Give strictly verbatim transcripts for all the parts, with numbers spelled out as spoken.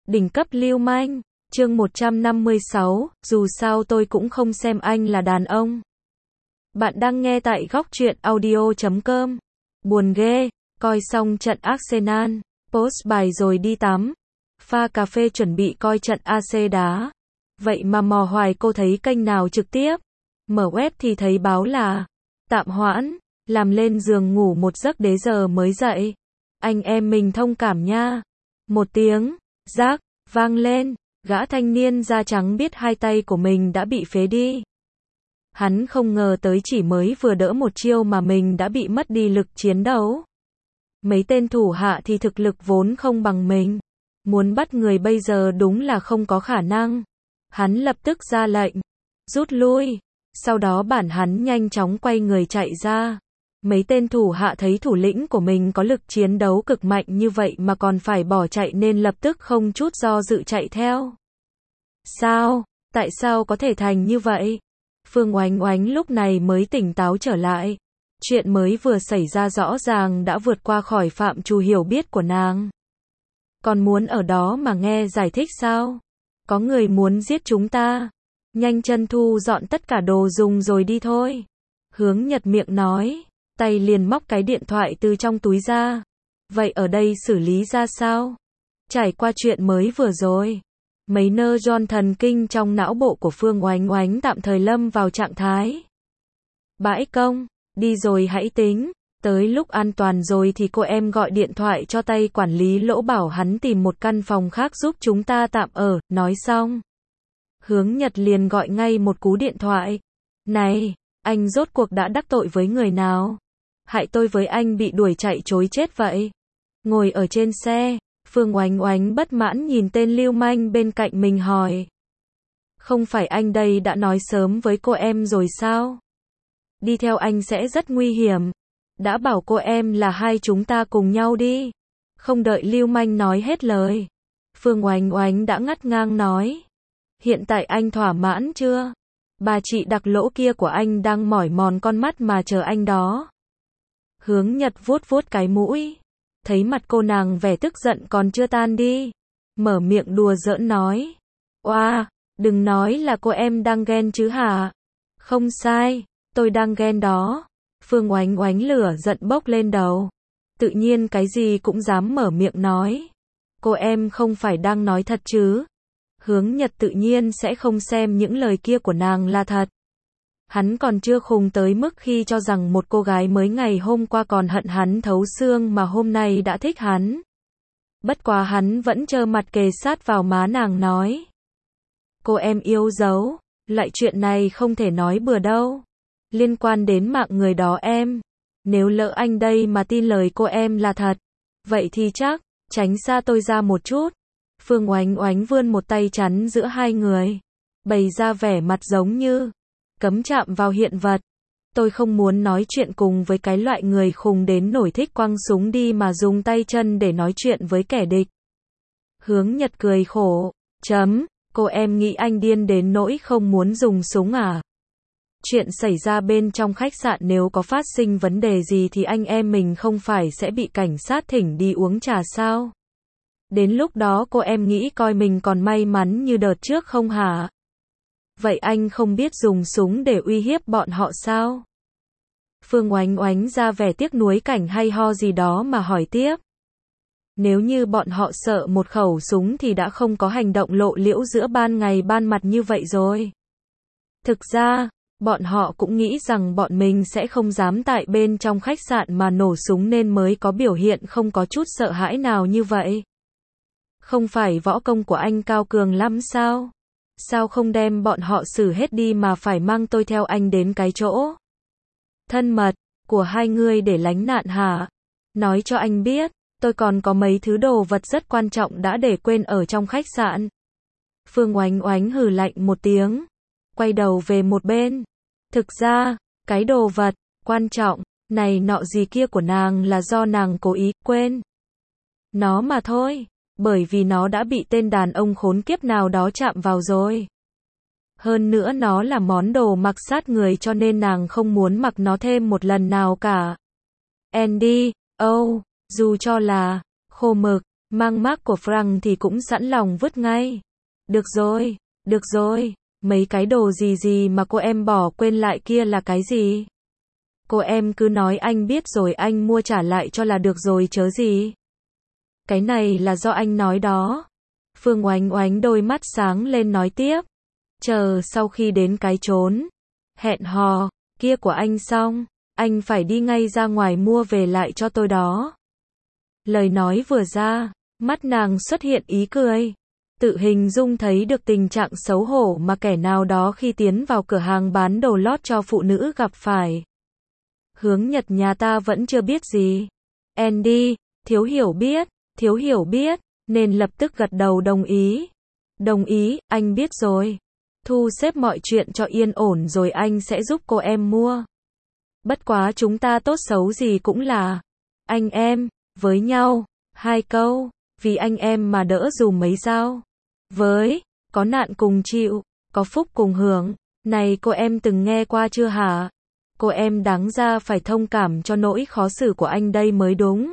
Đỉnh cấp lưu manh, chương một trăm năm mươi sáu, dù sao tôi cũng không xem anh là đàn ông. Bạn đang nghe tại góc truyện audio chấm com. Buồn ghê, coi xong trận Arsenal, post bài rồi đi tắm. Pha cà phê chuẩn bị coi trận a xê đá. Vậy mà mò hoài cô thấy kênh nào trực tiếp. Mở web thì thấy báo là tạm hoãn, làm lên giường ngủ một giấc đến giờ mới dậy. Anh em mình thông cảm nha. Một tiếng rác vang lên, gã thanh niên da trắng biết hai tay của mình đã bị phế đi. Hắn không ngờ tới chỉ mới vừa đỡ một chiêu mà mình đã bị mất đi lực chiến đấu. Mấy tên thủ hạ thì thực lực vốn không bằng mình. Muốn bắt người bây giờ đúng là không có khả năng. Hắn lập tức ra lệnh, rút lui. Sau đó bản hắn nhanh chóng quay người chạy ra. Mấy tên thủ hạ thấy thủ lĩnh của mình có lực chiến đấu cực mạnh như vậy mà còn phải bỏ chạy nên lập tức không chút do dự chạy theo. Sao? Tại sao có thể thành như vậy? Phương Oánh Oánh lúc này mới tỉnh táo trở lại. Chuyện mới vừa xảy ra rõ ràng đã vượt qua khỏi phạm trù hiểu biết của nàng. Còn muốn ở đó mà nghe giải thích sao? Có người muốn giết chúng ta. Nhanh chân thu dọn tất cả đồ dùng rồi đi thôi. Hướng Nhật miệng nói, tay liền móc cái điện thoại từ trong túi ra. Vậy ở đây xử lý ra sao? Trải qua chuyện mới vừa rồi, mấy nơ giòn thần kinh trong não bộ của Phương Oánh Oánh tạm thời lâm vào trạng thái bãi công, đi rồi hãy tính, tới lúc an toàn rồi thì cô em gọi điện thoại cho tay quản lý Lỗ bảo hắn tìm một căn phòng khác giúp chúng ta tạm ở. Nói xong, Hướng Nhật liền gọi ngay một cú điện thoại. Này, anh rốt cuộc đã đắc tội với người nào? Hại tôi với anh bị đuổi chạy trối chết vậy. Ngồi ở trên xe, Phương Oánh Oánh bất mãn nhìn tên lưu manh bên cạnh mình hỏi. Không phải anh đây đã nói sớm với cô em rồi sao? Đi theo anh sẽ rất nguy hiểm. Đã bảo cô em là hai chúng ta cùng nhau đi. Không đợi lưu manh nói hết lời, Phương Oánh Oánh đã ngắt ngang nói. Hiện tại anh thỏa mãn chưa? Bà chị đặc lỗ kia của anh đang mỏi mòn con mắt mà chờ anh đó. Hướng Nhật vuốt vuốt cái mũi. Thấy mặt cô nàng vẻ tức giận còn chưa tan đi. Mở miệng đùa giỡn nói. Oa, đừng nói là cô em đang ghen chứ hả? Không sai, tôi đang ghen đó. Phương Oánh Oánh lửa giận bốc lên đầu. Tự nhiên cái gì cũng dám mở miệng nói. Cô em không phải đang nói thật chứ? Hướng Nhật tự nhiên sẽ không xem những lời kia của nàng là thật. Hắn còn chưa khùng tới mức khi cho rằng một cô gái mới ngày hôm qua còn hận hắn thấu xương mà hôm nay đã thích hắn. Bất quá hắn vẫn trơ mặt kề sát vào má nàng nói. Cô em yêu dấu, loại chuyện này không thể nói bừa đâu. Liên quan đến mạng người đó em. Nếu lỡ anh đây mà tin lời cô em là thật, vậy thì chắc, tránh xa tôi ra một chút. Phương Oánh Oánh vươn một tay chắn giữa hai người, bày ra vẻ mặt giống như cấm chạm vào hiện vật. Tôi không muốn nói chuyện cùng với cái loại người khùng đến nổi thích quăng súng đi mà dùng tay chân để nói chuyện với kẻ địch. Hướng Nhật cười khổ, chấm, cô em nghĩ anh điên đến nỗi không muốn dùng súng à? Chuyện xảy ra bên trong khách sạn nếu có phát sinh vấn đề gì thì anh em mình không phải sẽ bị cảnh sát thỉnh đi uống trà sao? Đến lúc đó cô em nghĩ coi mình còn may mắn như đợt trước không hả? Vậy anh không biết dùng súng để uy hiếp bọn họ sao? Phương Oánh Oánh ra vẻ tiếc nuối cảnh hay ho gì đó mà hỏi tiếp. Nếu như bọn họ sợ một khẩu súng thì đã không có hành động lộ liễu giữa ban ngày ban mặt như vậy rồi. Thực ra, bọn họ cũng nghĩ rằng bọn mình sẽ không dám tại bên trong khách sạn mà nổ súng nên mới có biểu hiện không có chút sợ hãi nào như vậy. Không phải võ công của anh cao cường lắm sao? Sao không đem bọn họ xử hết đi mà phải mang tôi theo anh đến cái chỗ thân mật của hai người để lánh nạn hả? Nói cho anh biết, tôi còn có mấy thứ đồ vật rất quan trọng đã để quên ở trong khách sạn. Phương Oánh Oánh hừ lạnh một tiếng, quay đầu về một bên. Thực ra, cái đồ vật quan trọng này nọ gì kia của nàng là do nàng cố ý quên nó mà thôi. Bởi vì nó đã bị tên đàn ông khốn kiếp nào đó chạm vào rồi. Hơn nữa nó là món đồ mặc sát người cho nên nàng không muốn mặc nó thêm một lần nào cả. Andy, oh, dù cho là khô mực, Mang mác của franc thì cũng sẵn lòng vứt ngay. Được rồi, được rồi, mấy cái đồ gì gì mà cô em bỏ quên lại kia là cái gì? Cô em cứ nói anh biết rồi anh mua trả lại cho là được rồi chớ gì. Cái này là do anh nói đó. Phương Oánh Oánh đôi mắt sáng lên nói tiếp. Chờ sau khi đến cái chốn hẹn hò kia của anh xong, anh phải đi ngay ra ngoài mua về lại cho tôi đó. Lời nói vừa ra, mắt nàng xuất hiện ý cười. Tự hình dung thấy được tình trạng xấu hổ mà kẻ nào đó khi tiến vào cửa hàng bán đồ lót cho phụ nữ gặp phải. Hướng Nhật nhà ta vẫn chưa biết gì. Andy, thiếu hiểu biết, thiếu hiểu biết, nên lập tức gật đầu đồng ý. Đồng ý, anh biết rồi. Thu xếp mọi chuyện cho yên ổn rồi anh sẽ giúp cô em mua. Bất quá chúng ta tốt xấu gì cũng là anh em, với nhau, hai câu, vì anh em mà đỡ dùm mấy dao. Với, có nạn cùng chịu, có phúc cùng hưởng, này cô em từng nghe qua chưa hả? Cô em đáng ra phải thông cảm cho nỗi khó xử của anh đây mới đúng.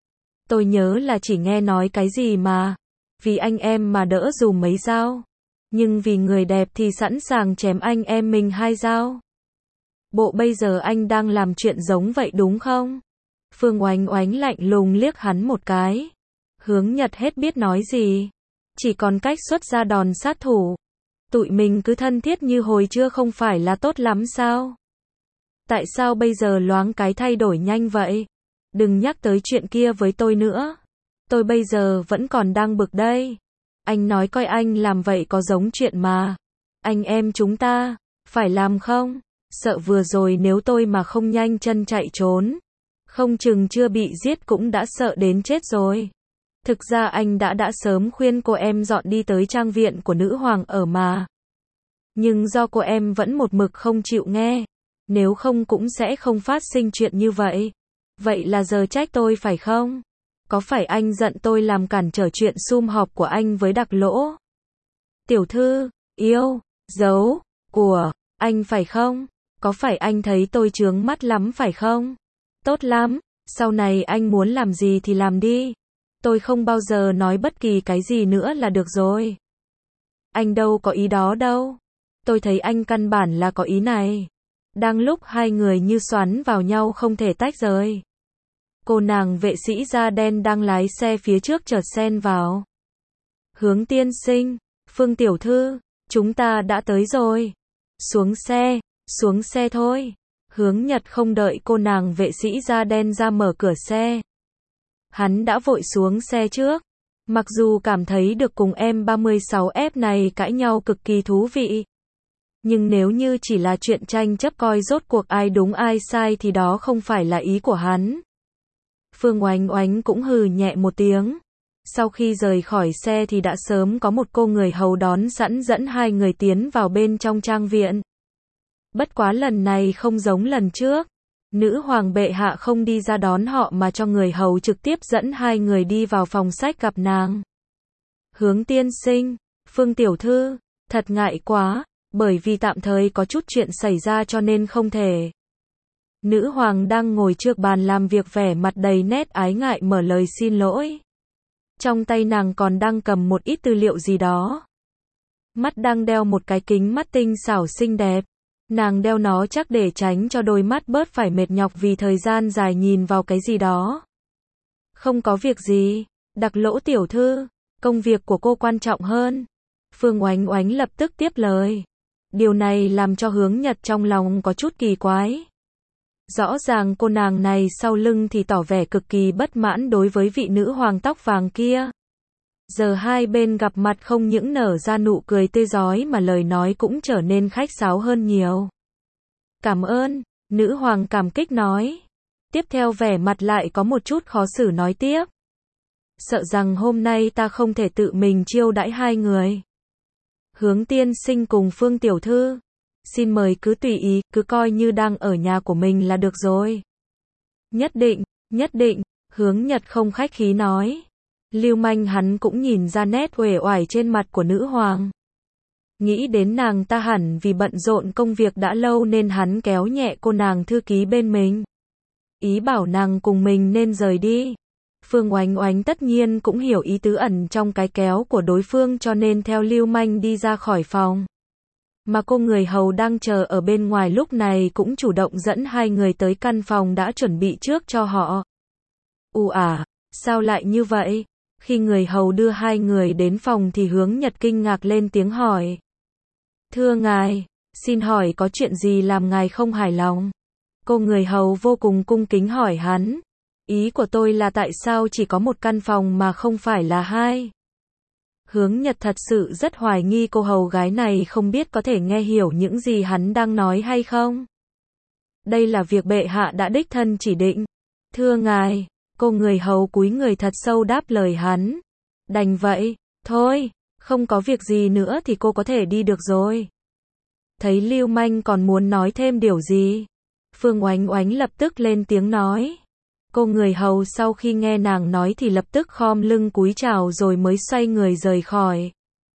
Tôi nhớ là chỉ nghe nói cái gì mà, vì anh em mà đỡ dùm mấy dao. Nhưng vì người đẹp thì sẵn sàng chém anh em mình hai dao. Bộ bây giờ anh đang làm chuyện giống vậy đúng không? Phương Oánh Oánh lạnh lùng liếc hắn một cái. Hướng Nhật hết biết nói gì. Chỉ còn cách xuất ra đòn sát thủ. Tụi mình cứ thân thiết như hồi chưa không phải là tốt lắm sao? Tại sao bây giờ loáng cái thay đổi nhanh vậy? Đừng nhắc tới chuyện kia với tôi nữa. Tôi bây giờ vẫn còn đang bực đây. Anh nói coi anh làm vậy có giống chuyện mà anh em chúng ta phải làm không? Sợ vừa rồi nếu tôi mà không nhanh chân chạy trốn, không chừng chưa bị giết cũng đã sợ đến chết rồi. Thực ra anh đã đã sớm khuyên cô em dọn đi tới trang viện của nữ hoàng ở mà. Nhưng do cô em vẫn một mực không chịu nghe, nếu không cũng sẽ không phát sinh chuyện như vậy. Vậy là giờ trách tôi phải không? Có phải anh giận tôi làm cản trở chuyện sum họp của anh với Đặc Lỗ? Tiểu thư, yêu, dấu, của, anh phải không? Có phải anh thấy tôi chướng mắt lắm phải không? Tốt lắm, sau này anh muốn làm gì thì làm đi. Tôi không bao giờ nói bất kỳ cái gì nữa là được rồi. Anh đâu có ý đó đâu. Tôi thấy anh căn bản là có ý này. Đang lúc hai người như xoắn vào nhau không thể tách rời. Cô nàng vệ sĩ da đen đang lái xe phía trước chợt xen vào. Hướng tiên sinh, Phương tiểu thư, chúng ta đã tới rồi. Xuống xe, xuống xe thôi. Hướng Nhật không đợi cô nàng vệ sĩ da đen ra mở cửa xe. Hắn đã vội xuống xe trước. Mặc dù cảm thấy được cùng em ba mươi sáu F này cãi nhau cực kỳ thú vị. Nhưng nếu như chỉ là chuyện tranh chấp coi rốt cuộc ai đúng ai sai thì đó không phải là ý của hắn. Phương Oánh Oánh cũng hừ nhẹ một tiếng. Sau khi rời khỏi xe thì đã sớm có một cô người hầu đón sẵn dẫn hai người tiến vào bên trong trang viện. Bất quá lần này không giống lần trước. Nữ hoàng bệ hạ không đi ra đón họ mà cho người hầu trực tiếp dẫn hai người đi vào phòng sách gặp nàng. Hướng tiên sinh, Phương tiểu thư, thật ngại quá, bởi vì tạm thời có chút chuyện xảy ra cho nên không thể. Nữ hoàng đang ngồi trước bàn làm việc vẻ mặt đầy nét ái ngại mở lời xin lỗi. Trong tay nàng còn đang cầm một ít tư liệu gì đó. Mắt đang đeo một cái kính mắt tinh xảo xinh đẹp. Nàng đeo nó chắc để tránh cho đôi mắt bớt phải mệt nhọc vì thời gian dài nhìn vào cái gì đó. Không có việc gì, Đặc Lỗ tiểu thư, công việc của cô quan trọng hơn. Phương Oánh Oánh lập tức tiếp lời. Điều này làm cho Hướng Nhật trong lòng có chút kỳ quái. Rõ ràng cô nàng này sau lưng thì tỏ vẻ cực kỳ bất mãn đối với vị nữ hoàng tóc vàng kia. Giờ hai bên gặp mặt không những nở ra nụ cười tươi rói mà lời nói cũng trở nên khách sáo hơn nhiều. Cảm ơn, nữ hoàng cảm kích nói. Tiếp theo vẻ mặt lại có một chút khó xử nói tiếp. Sợ rằng hôm nay ta không thể tự mình chiêu đãi hai người. Hướng tiên sinh cùng Phương tiểu thư. Xin mời cứ tùy ý, cứ coi như đang ở nhà của mình là được rồi. Nhất định, nhất định, Hướng Nhật không khách khí nói. Lưu manh hắn cũng nhìn ra nét uể oải trên mặt của nữ hoàng. Nghĩ đến nàng ta hẳn vì bận rộn công việc đã lâu nên hắn kéo nhẹ cô nàng thư ký bên mình. Ý bảo nàng cùng mình nên rời đi. Phương Oánh Oánh tất nhiên cũng hiểu ý tứ ẩn trong cái kéo của đối phương cho nên theo Lưu Manh đi ra khỏi phòng. Mà cô người hầu đang chờ ở bên ngoài lúc này cũng chủ động dẫn hai người tới căn phòng đã chuẩn bị trước cho họ. U à, sao lại như vậy? Khi người hầu đưa hai người đến phòng thì Hướng Nhật kinh ngạc lên tiếng hỏi. Thưa ngài, xin hỏi có chuyện gì làm ngài không hài lòng? Cô người hầu vô cùng cung kính hỏi hắn. Ý của tôi là tại sao chỉ có một căn phòng mà không phải là hai? Hướng Nhật thật sự rất hoài nghi cô hầu gái này không biết có thể nghe hiểu những gì hắn đang nói hay không. Đây là việc bệ hạ đã đích thân chỉ định. Thưa ngài, cô người hầu cúi người thật sâu đáp lời hắn. Đành vậy, thôi, không có việc gì nữa thì cô có thể đi được rồi. Thấy Lưu Manh còn muốn nói thêm điều gì, Phương Oánh Oánh lập tức lên tiếng nói. Cô người hầu sau khi nghe nàng nói thì lập tức khom lưng cúi chào rồi mới xoay người rời khỏi.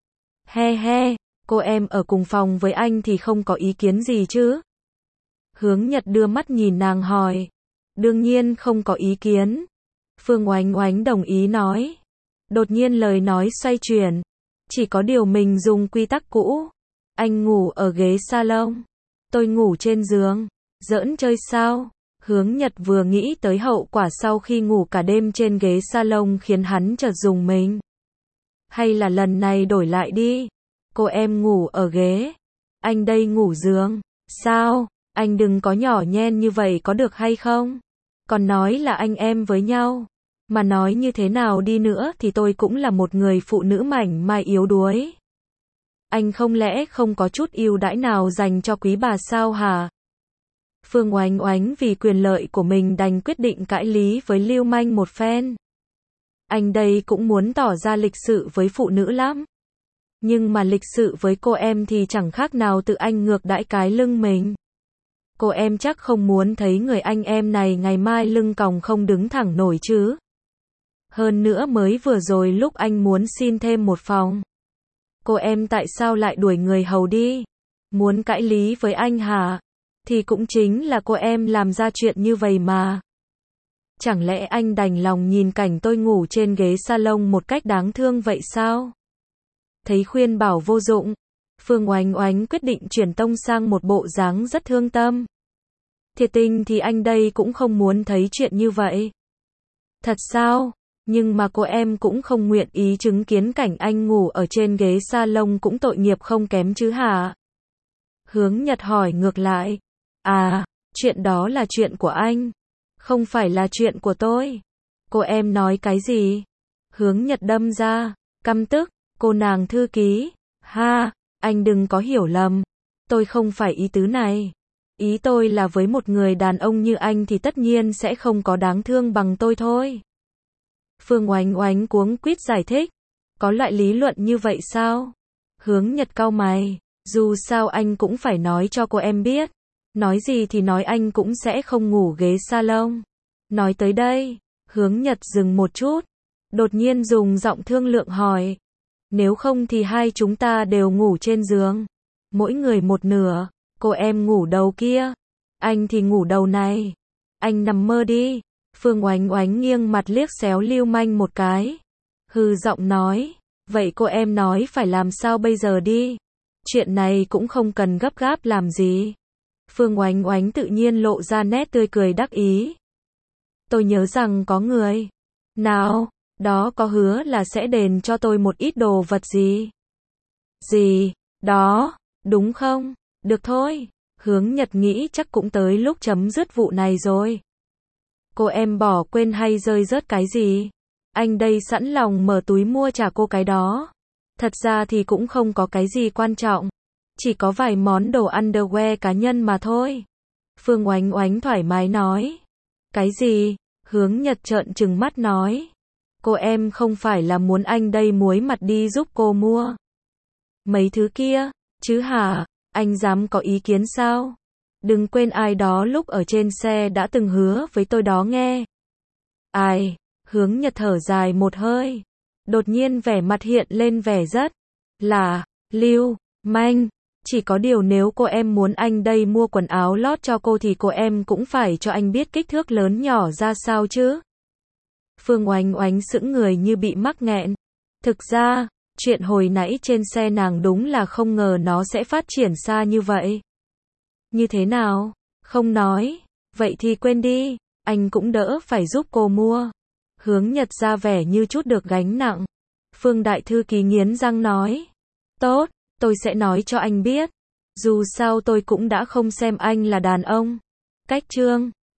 He he, cô em ở cùng phòng với anh thì không có ý kiến gì chứ? Hướng Nhật đưa mắt nhìn nàng hỏi. Đương nhiên không có ý kiến. Phương Oánh Oánh đồng ý nói. Đột nhiên lời nói xoay chuyển. Chỉ có điều mình dùng quy tắc cũ. Anh ngủ ở ghế salon. Tôi ngủ trên giường. Giỡn chơi sao? Hướng Nhật vừa nghĩ tới hậu quả sau khi ngủ cả đêm trên ghế salon khiến hắn chợt rùng mình. Hay là lần này đổi lại đi. Cô em ngủ ở ghế. Anh đây ngủ giường. Sao? Anh đừng có nhỏ nhen như vậy có được hay không? Còn nói là anh em với nhau. Mà nói như thế nào đi nữa thì tôi cũng là một người phụ nữ mảnh mai yếu đuối. Anh không lẽ không có chút ưu đãi nào dành cho quý bà sao hả? Phương Oánh Oánh vì quyền lợi của mình đành quyết định cãi lý với Lưu Manh một phen. Anh đây cũng muốn tỏ ra lịch sự với phụ nữ lắm. Nhưng mà lịch sự với cô em thì chẳng khác nào tự anh ngược đãi cái lưng mình. Cô em chắc không muốn thấy người anh em này ngày mai lưng còng không đứng thẳng nổi chứ. Hơn nữa mới vừa rồi lúc anh muốn xin thêm một phòng. Cô em tại sao lại đuổi người hầu đi? Muốn cãi lý với anh hả? Thì cũng chính là cô em làm ra chuyện như vậy mà. Chẳng lẽ anh đành lòng nhìn cảnh tôi ngủ trên ghế salon một cách đáng thương vậy sao? Thấy khuyên bảo vô dụng, Phương Oánh Oánh quyết định chuyển tông sang một bộ dáng rất thương tâm. Thiệt tình thì anh đây cũng không muốn thấy chuyện như vậy. Thật sao? Nhưng mà cô em cũng không nguyện ý chứng kiến cảnh anh ngủ ở trên ghế salon cũng tội nghiệp không kém chứ hả? Hướng Nhật hỏi ngược lại. À, chuyện đó là chuyện của anh. Không phải là chuyện của tôi. Cô em nói cái gì? Hướng Nhật đâm ra. Căm tức. Cô nàng thư ký. Ha, anh đừng có hiểu lầm. Tôi không phải ý tứ này. Ý tôi là với một người đàn ông như anh thì tất nhiên sẽ không có đáng thương bằng tôi thôi. Phương Oánh Oánh cuống quýt giải thích. Có loại lý luận như vậy sao? Hướng Nhật cau mày. Dù sao anh cũng phải nói cho cô em biết. Nói gì thì nói anh cũng sẽ không ngủ ghế salon. Nói tới đây, Hướng Nhật dừng một chút. Đột nhiên dùng giọng thương lượng hỏi. Nếu không thì hai chúng ta đều ngủ trên giường. Mỗi người một nửa. Cô em ngủ đầu kia. Anh thì ngủ đầu này. Anh nằm mơ đi. Phương Oánh Oánh nghiêng mặt liếc xéo Lưu Manh một cái. Hừ giọng nói. Vậy cô em nói phải làm sao bây giờ đi. Chuyện này cũng không cần gấp gáp làm gì. Phương Oánh Oánh tự nhiên lộ ra nét tươi cười đắc ý. Tôi nhớ rằng có người nào đó có hứa là sẽ đền cho tôi một ít đồ vật gì. Gì, đó, đúng không? Được thôi, Hướng Nhật nghĩ chắc cũng tới lúc chấm dứt vụ này rồi. Cô em bỏ quên hay rơi rớt cái gì? Anh đây sẵn lòng mở túi mua trả cô cái đó. Thật ra thì cũng không có cái gì quan trọng. Chỉ có vài món đồ underwear cá nhân mà thôi. Phương Oánh Oánh thoải mái nói. Cái gì? Hướng Nhật trợn trừng mắt nói. Cô em không phải là muốn anh đây muối mặt đi giúp cô mua mấy thứ kia, chứ hả? Anh dám có ý kiến sao? Đừng quên ai đó lúc ở trên xe đã từng hứa với tôi đó nghe. Ai? Hướng Nhật thở dài một hơi. Đột nhiên vẻ mặt hiện lên vẻ rất là Lưu Manh. Chỉ có điều nếu cô em muốn anh đây mua quần áo lót cho cô thì cô em cũng phải cho anh biết kích thước lớn nhỏ ra sao chứ. Phương Oánh Oánh sững người như bị mắc nghẹn. Thực ra, chuyện hồi nãy trên xe nàng đúng là không ngờ nó sẽ phát triển xa như vậy. Như thế nào? Không nói. Vậy thì quên đi, anh cũng đỡ phải giúp cô mua. Hướng Nhật ra vẻ như chút được gánh nặng. Phương đại thư ký nghiến răng nói. Tốt, tôi sẽ nói cho anh biết. Dù sao tôi cũng đã không xem anh là đàn ông. Cách chương